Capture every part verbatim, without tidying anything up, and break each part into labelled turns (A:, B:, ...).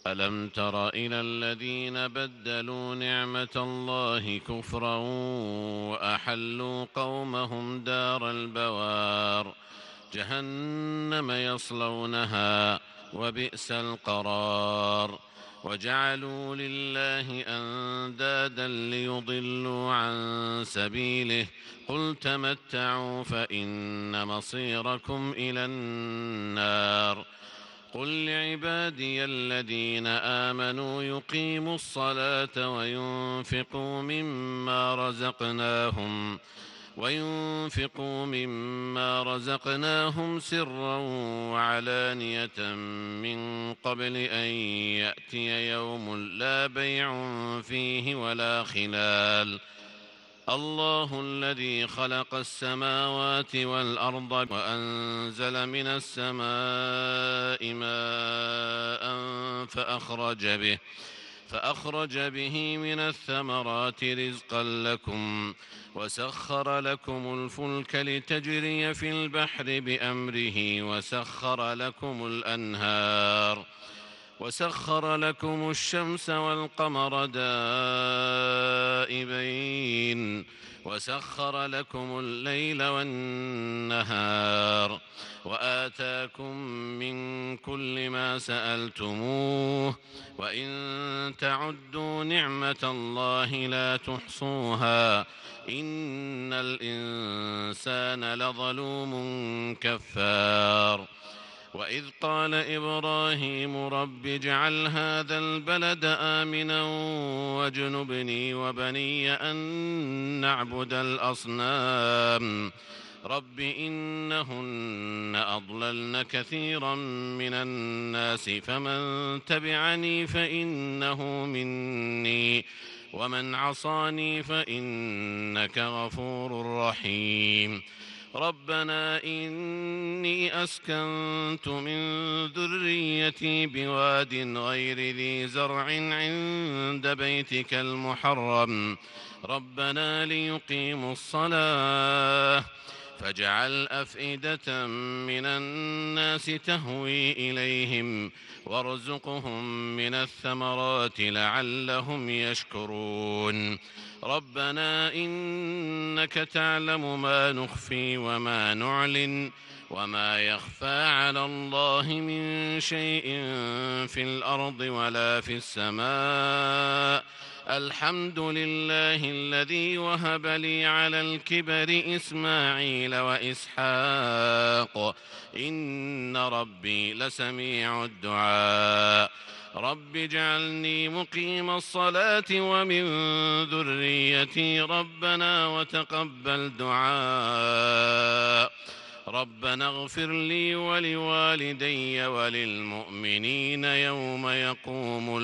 A: ألم تر إلى الذين بدلوا نعمة الله كفرا وأحلوا قومهم دار البوار جهنم يصلونها وبئس القرار وجعلوا لله أندادا ليضلوا عن سبيله قل تمتعوا فإن مصيركم إلى النار قل لعبادي الذين آمنوا يقيموا الصلاة وينفقوا مما رزقناهم وينفقوا مما رزقناهم سرا وعلانية من قبل أن يأتي يوم لا بيع فيه ولا خلال الله الذي خلق السماوات والأرض وأنزل من السماء ماء فأخرج به فأخرج به من الثمرات رزقا لكم وسخر لكم الفلك لتجري في البحر بأمره وسخر لكم الأنهار وسخر لكم الشمس والقمر دائبين وسخر لكم الليل والنهار وآتاكم من كل ما سألتموه وإن تعدوا نعمة الله لا تحصوها إن الإنسان لظلوم كفار وإذ قال إبراهيم رب اجعل هذا البلد آمنا واجنبني وبني أن نعبد الأصنام رب إنهن أضللن كثيرا من الناس فمن تبعني فإنه مني ومن عصاني فإنك غفور رحيم ربنا إني أسكنت من ذريتي بواد غير ذي زرع عند بيتك المحرم ربنا ليقيموا الصلاة فاجعل أفئدة من الناس تهوي إليهم وارزقهم من الثمرات لعلهم يشكرون ربنا إنك تعلم ما نخفي وما نعلن وما يخفى على الله من شيء في الأرض ولا في السماء الحمد لله الذي وهب لي على الكبر إسماعيل وإسحاق إن ربي لسميع الدعاء رب اجعلني مقيم الصلاة ومن ذريتي ربنا وتقبل دعاء ربنا اغفر لي ولوالدي وللمؤمنين يوم يقوم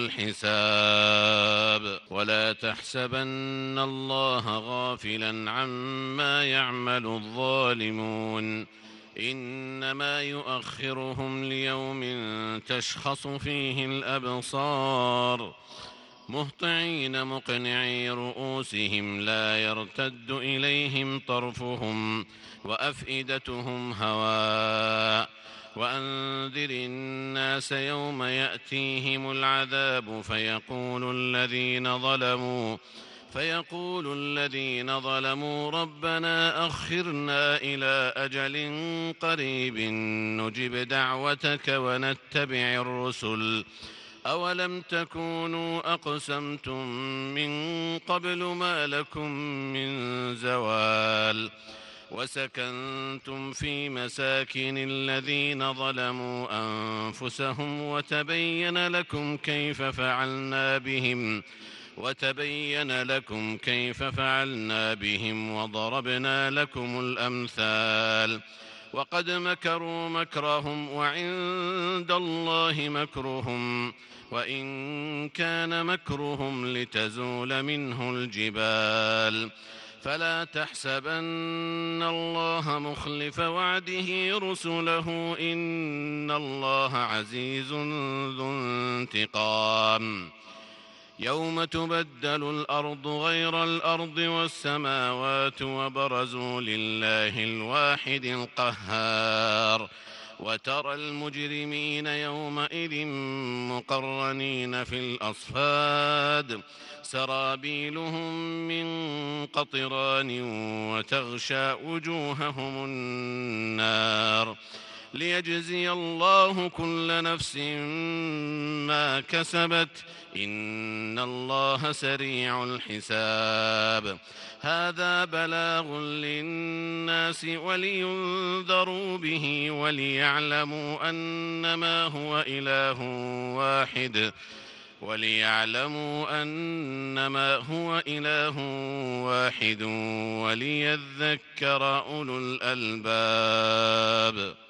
A: الحساب ولا تحسبن الله غافلا عما يعمل الظالمون إنما يؤخرهم ليوم تشخص فيه الأبصار مهطعين مقنعي رؤوسهم لا يرتد إليهم طرفهم وأفئدتهم هواء وأنذر الناس يوم يأتيهم العذاب فيقول الذين ظلموا فيقول الذين ظلموا ربنا أخرنا إلى أجل قريب نجب دعوتك ونتبع الرسل أولم تكونوا أقسمتم من قبل ما لكم من زوال وسكنتم في مساكن الذين ظلموا أنفسهم وتبين لكم كيف فعلنا بهم وتبين لكم كيف فعلنا بهم وضربنا لكم الأمثال وقد مكروا مكرهم وعند الله مكرهم وإن كان مكرهم لتزول منه الجبال فلا تحسبن الله مخلف وعده رسله إن الله عزيز ذو انتقام يوم تبدل الأرض غير الأرض والسماوات وبرزوا لله الواحد القهار وترى المجرمين يومئذ مقرنين في الأصفاد سرابيلهم من قطران وتغشى وجوههم النار ليجزي الله كل نفس ما كسبت إن الله سريع الحساب هذا بلاغ للناس ولينذروا به وليعلموا أنما هو إله واحد وليعلموا أنما هو إله واحد وليذكر أولو الألباب.